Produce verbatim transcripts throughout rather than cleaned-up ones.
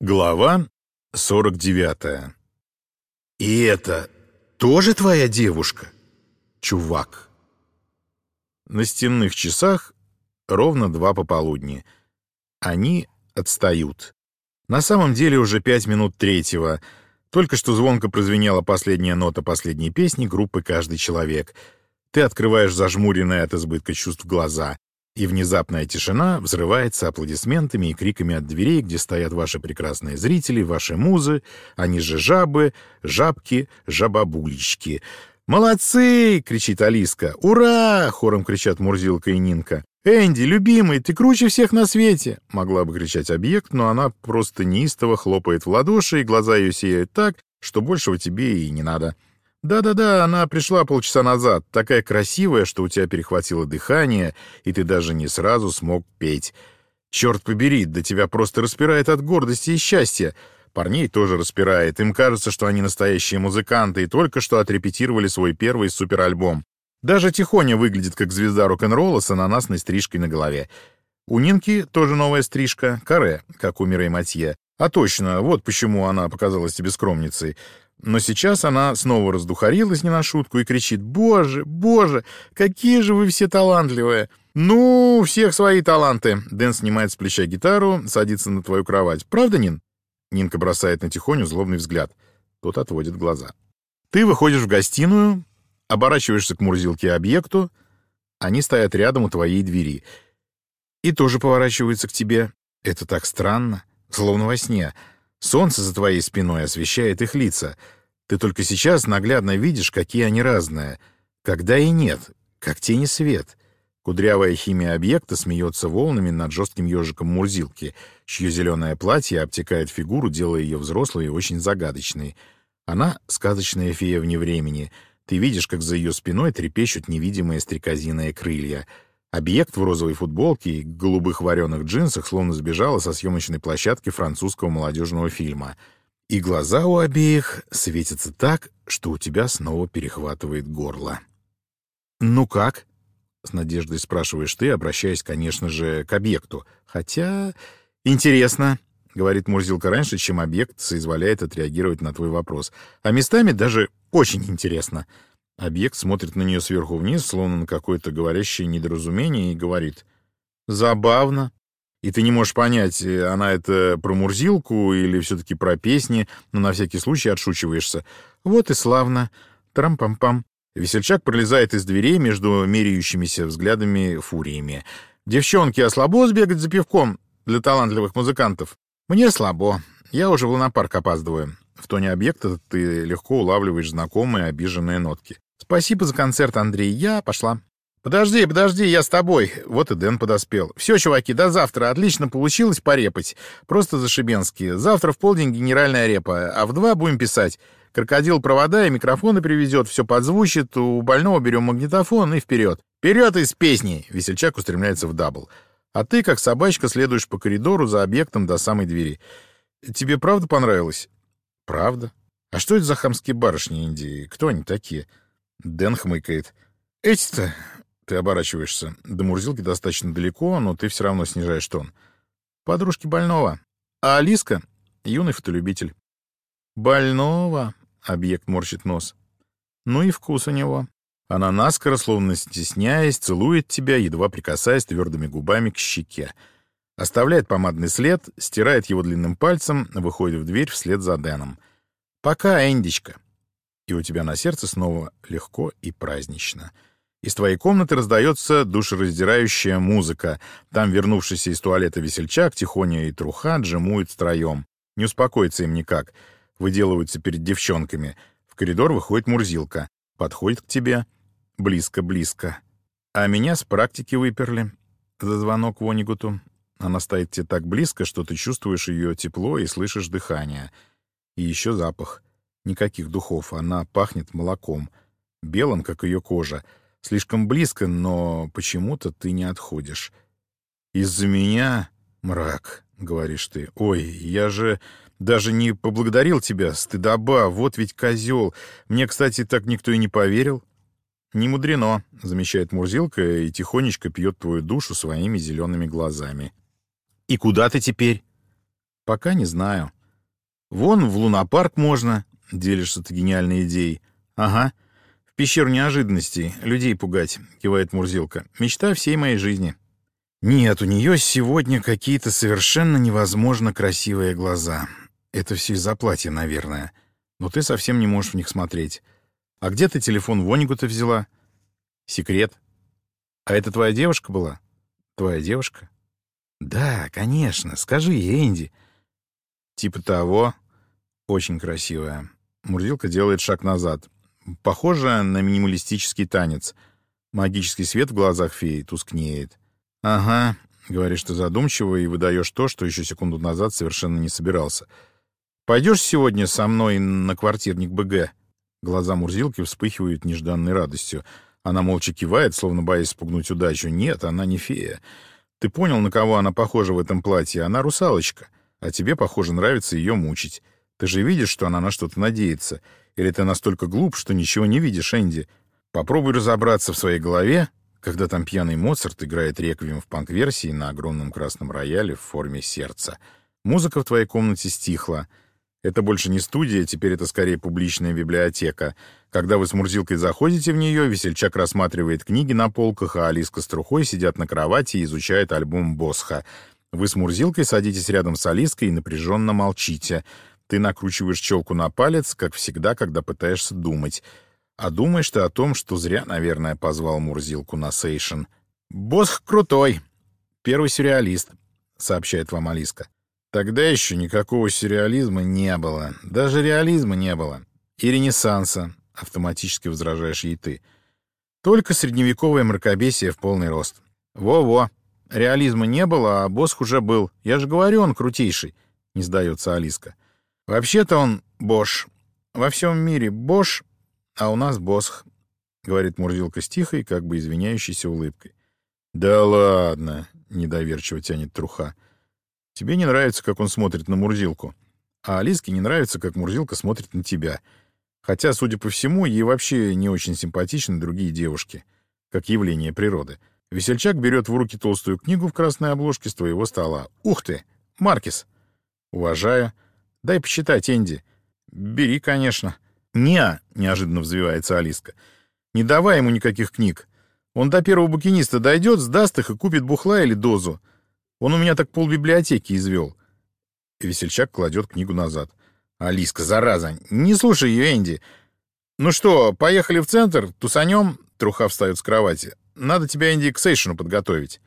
Глава сорок девятая. «И это тоже твоя девушка, чувак?» На стенных часах ровно два пополудни. Они отстают. На самом деле уже пять минут третьего. Только что звонко прозвенела последняя нота последней песни группы «Каждый человек». Ты открываешь зажмуренные от избытка чувств глаза, и внезапная тишина взрывается аплодисментами и криками от дверей, где стоят ваши прекрасные зрители, ваши музы, они же жабы, жабки, жабабулечки. «Молодцы!» — кричит Алиска. «Ура!» — хором кричат Мурзилка и Нинка. «Энди, любимый, ты круче всех на свете!» — могла бы кричать объект, но она просто неистово хлопает в ладоши, и глаза ее сияют так, что большего тебе и не надо. «Да-да-да, она пришла полчаса назад, такая красивая, что у тебя перехватило дыхание, и ты даже не сразу смог петь. Черт побери, да тебя просто распирает от гордости и счастья. Парней тоже распирает, им кажется, что они настоящие музыканты и только что отрепетировали свой первый суперальбом. Даже Тихоня выглядит как звезда рок-н-ролла с ананасной стрижкой на голове. У Нинки тоже новая стрижка, каре, как у Мирей Матье. А точно, вот почему она показалась тебе скромницей». Но сейчас она снова раздухарилась не на шутку и кричит: «Боже, боже, какие же вы все талантливые!» «Ну, у всех свои таланты!» Дэн снимает с плеча гитару, садится на твою кровать. «Правда, Нин?» Нинка бросает на Тихоню злобный взгляд. Тот отводит глаза. Ты выходишь в гостиную, оборачиваешься к Мурзилке и объекту. Они стоят рядом у твоей двери. И тоже поворачиваются к тебе. Это так странно, словно во сне. Солнце за твоей спиной освещает их лица. Ты только сейчас наглядно видишь, какие они разные. Когда и нет, как тень и свет. Кудрявая химия объекта смеется волнами над жестким ежиком Мурзилки, чье зеленое платье обтекает фигуру, делая ее взрослой и очень загадочной. Она — сказочная фея вне времени. Ты видишь, как за ее спиной трепещут невидимые стрекозиные крылья. Объект в розовой футболке и голубых вареных джинсах словно сбежала со съемочной площадки французского молодежного фильма. И глаза у обеих светятся так, что у тебя снова перехватывает горло. «Ну как?» — с надеждой спрашиваешь ты, обращаясь, конечно же, к объекту. Хотя... «Интересно», — говорит Мурзилка раньше, чем объект соизволяет отреагировать на твой вопрос. «А местами даже очень интересно». Объект смотрит на нее сверху вниз, словно на какое-то говорящее недоразумение, и говорит: «Забавно». И ты не можешь понять, она это про Мурзилку или все-таки про песни, но на всякий случай отшучиваешься. «Вот и славно. Трам-пам-пам». Весельчак пролезает из дверей между меряющимися взглядами фуриями. «Девчонки, а слабо сбегать за пивком для талантливых музыкантов?» «Мне слабо. Я уже в лунопарк опаздываю». В тоне объекта ты легко улавливаешь знакомые обиженные нотки. «Спасибо за концерт, Андрей. Я пошла». «Подожди, подожди, я с тобой». Вот и Дэн подоспел. «Все, чуваки, до завтра. Отлично получилось порепать. Просто зашибенски. Завтра в полдень генеральная репа, а в два будем писать. Крокодил провода и микрофоны привезет, все подзвучит, у больного берем магнитофон и вперед. Вперед из песни!» Весельчак устремляется в дабл. А ты, как собачка, следуешь по коридору за объектом до самой двери. «Тебе правда понравилось?» «Правда? А что это за хамские барышни Индии? Кто они такие?» Дэн хмыкает. «Эти-то...» Ты оборачиваешься. До Мурзилки достаточно далеко, но ты все равно снижаешь тон. «Подружки больного. А Алиска — юный фотолюбитель». «Больного?» — объект морщит нос. «Ну и вкус у него». Она наскоро, словно стесняясь, целует тебя, едва прикасаясь твердыми губами к щеке. Оставляет помадный след, стирает его длинным пальцем, выходит в дверь вслед за Дэном. «Пока, Эндичка». И у тебя на сердце снова легко и празднично. Из твоей комнаты раздается душераздирающая музыка. Там вернувшийся из туалета весельчак, Тихоня и Труха джемуют втроем. Не успокоится им никак. Выделываются перед девчонками. В коридор выходит Мурзилка. Подходит к тебе. Близко-близко. А меня с практики выперли за звонок Вонигуту. Она стоит тебе так близко, что ты чувствуешь ее тепло и слышишь дыхание. И еще запах. Никаких духов. Она пахнет молоком. Белым, как ее кожа. Слишком близко, но почему-то ты не отходишь. «Из-за меня мрак», — говоришь ты. «Ой, я же даже не поблагодарил тебя. Стыдоба, вот ведь козел. Мне, кстати, так никто и не поверил». «Не мудрено», — замечает Мурзилка и тихонечко пьет твою душу своими зелеными глазами. «И куда ты теперь?» «Пока не знаю». Вон в лунопарк можно, делишься ты гениальной идеей. Ага, в пещеру неожиданностей, людей пугать, кивает Мурзилка. Мечта всей моей жизни. Нет, у нее сегодня какие-то совершенно невозможно красивые глаза. Это все из-за платья, наверное. Но ты совсем не можешь в них смотреть. А где ты телефон Вонигута взяла? Секрет. А это твоя девушка была? Твоя девушка? Да, конечно. Скажи ей, Энди. Типа того. Очень красивая. Мурзилка делает шаг назад. Похоже на минималистический танец. Магический свет в глазах феи тускнеет. Ага, говоришь ты задумчиво и выдаешь то, что еще секунду назад совершенно не собирался. Пойдешь сегодня со мной на квартирник БГ? Глаза Мурзилки вспыхивают нежданной радостью. Она молча кивает, словно боясь спугнуть удачу. Нет, она не фея. Ты понял, на кого она похожа в этом платье? Она русалочка. А тебе, похоже, нравится ее мучить. Ты же видишь, что она на что-то надеется. Или ты настолько глуп, что ничего не видишь, Энди? Попробуй разобраться в своей голове, когда там пьяный Моцарт играет реквием в панк-версии на огромном красном рояле в форме сердца. Музыка в твоей комнате стихла. Это больше не студия, теперь это скорее публичная библиотека. Когда вы с Мурзилкой заходите в нее, весельчак рассматривает книги на полках, а Алиска с Трухой сидят на кровати и изучают альбом Босха. Вы с Мурзилкой садитесь рядом с Алиской и напряженно молчите. Ты накручиваешь челку на палец, как всегда, когда пытаешься думать. А думаешь ты о том, что зря, наверное, позвал Мурзилку на сейшн. «Босх крутой. Первый сюрреалист», — сообщает вам Алиска. Тогда еще никакого сюрреализма не было. Даже реализма не было. И ренессанса, автоматически возражаешь ей ты. Только средневековое мракобесие в полный рост. Во-во. Реализма не было, а Босх уже был. Я же говорю, он крутейший, не сдается Алиска. Вообще-то он Бош. Во всем мире Бош, а у нас Босх, говорит Мурзилка с тихой, как бы извиняющейся улыбкой. Да ладно, недоверчиво тянет Труха. Тебе не нравится, как он смотрит на Мурзилку, а Алиске не нравится, как Мурзилка смотрит на тебя. Хотя, судя по всему, ей вообще не очень симпатичны другие девушки, как явление природы. Весельчак берет в руки толстую книгу в красной обложке с твоего стола. Ух ты! Маркес! Уважаю. Дай посчитать, Энди. Бери, конечно. Не, неожиданно взвивается Алиска. Не давай ему никаких книг. Он до первого букиниста дойдет, сдаст их и купит бухла или дозу. Он у меня так полбиблиотеки извел. И весельчак кладет книгу назад. Алиска, зараза, не слушай ее, Энди. Ну что, поехали в центр, тусанем? Труха встает с кровати. Надо тебя, Энди, к сейшну подготовить.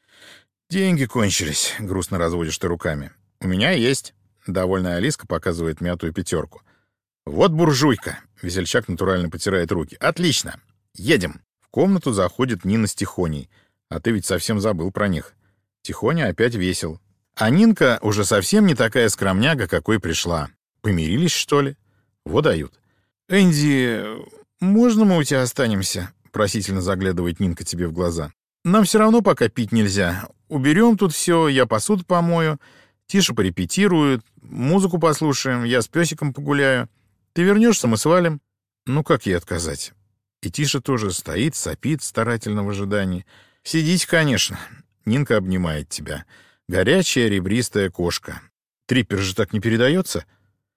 Деньги кончились, грустно разводишь ты руками. У меня есть. Довольная Алиска показывает мятую пятерку. Вот буржуйка. Весельчак натурально потирает руки. Отлично. Едем. В комнату заходит Нина с Тихоней. А ты ведь совсем забыл про них. Тихоня опять весел. А Нинка уже совсем не такая скромняга, какой пришла. Помирились, что ли? Вот дают. Энди, можно мы у тебя останемся? Просительно заглядывает Нинка тебе в глаза. Нам все равно пока пить нельзя. Уберем тут все, я посуду помою. Тиша порепетирует, музыку послушаем, я с песиком погуляю. Ты вернешься, мы свалим. Ну, как ей отказать? И Тиша тоже стоит, сопит, старательно в ожидании. Сидите, конечно. Нинка обнимает тебя. Горячая ребристая кошка. Триппер же так не передается?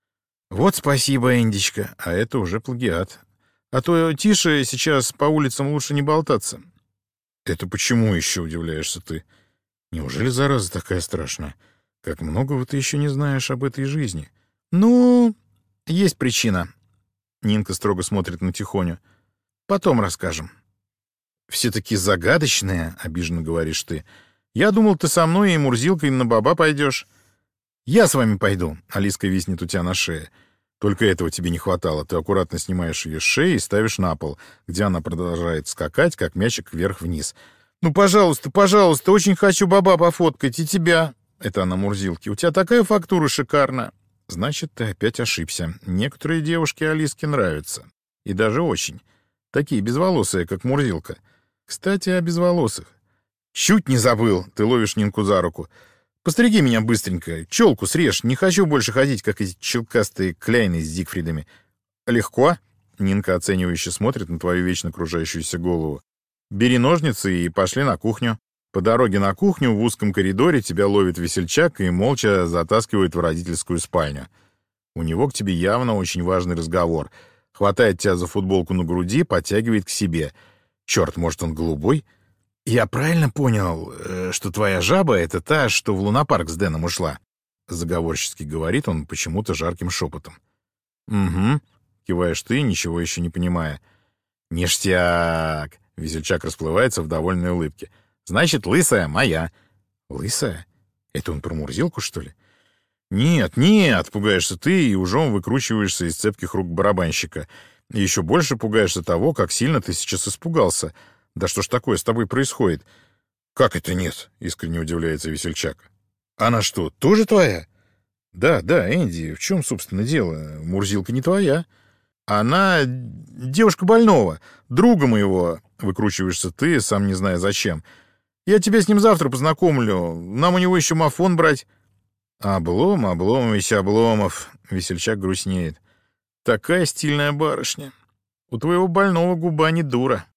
Вот спасибо, Эндичка, а это уже плагиат. А то Тише сейчас по улицам лучше не болтаться. Это почему еще, удивляешься ты? Неужели зараза такая страшная? Как многого ты еще не знаешь об этой жизни. Ну, есть причина. Нинка строго смотрит на Тихоню. Потом расскажем. Все такие загадочные, обиженно говоришь ты. Я думал, ты со мной и Мурзилкой на баба пойдешь. Я с вами пойду. Алиска виснет у тебя на шее. Только этого тебе не хватало. Ты аккуратно снимаешь ее с шеи и ставишь на пол, где она продолжает скакать, как мячик вверх-вниз. Ну, пожалуйста, пожалуйста, очень хочу баба пофоткать и тебя. Это она Мурзилке. У тебя такая фактура шикарная. Значит, ты опять ошибся. Некоторые девушки Алиске нравятся. И даже очень. Такие безволосые, как Мурзилка. Кстати, о безволосых. Чуть не забыл. Ты ловишь Нинку за руку. Постриги меня быстренько. Челку срежь. Не хочу больше ходить, как эти челкастые кляйны с Зигфридами. Легко? Нинка оценивающе смотрит на твою вечно кружающуюся голову. Бери ножницы и пошли на кухню. По дороге на кухню в узком коридоре тебя ловит весельчак и молча затаскивает в родительскую спальню. У него к тебе явно очень важный разговор. Хватает тебя за футболку на груди, подтягивает к себе. Черт, может, он голубой? Я правильно понял, э, что твоя жаба — это та, что в лунопарк с Дэном ушла? Заговорчески говорит он почему-то жарким шепотом. Угу, киваешь ты, ничего еще не понимая. Ништяк! Весельчак расплывается в довольной улыбке. Значит, лысая моя. Лысая? Это он про Мурзилку, что ли? Нет, нет, пугаешься ты и ужом выкручиваешься из цепких рук барабанщика. И еще больше пугаешься того, как сильно ты сейчас испугался. Да что ж такое с тобой происходит? Как это нет? Искренне удивляется Весельчак. Она что, тоже твоя? Да, да, Энди, в чем, собственно, дело? Мурзилка не твоя. Она девушка больного, друга моего, выкручиваешься ты, сам не зная зачем. Я тебя с ним завтра познакомлю. Нам у него еще мафон брать. Облом, Обломович, Обломов. Весельчак грустнеет. Такая стильная барышня. У твоего больного губа не дура.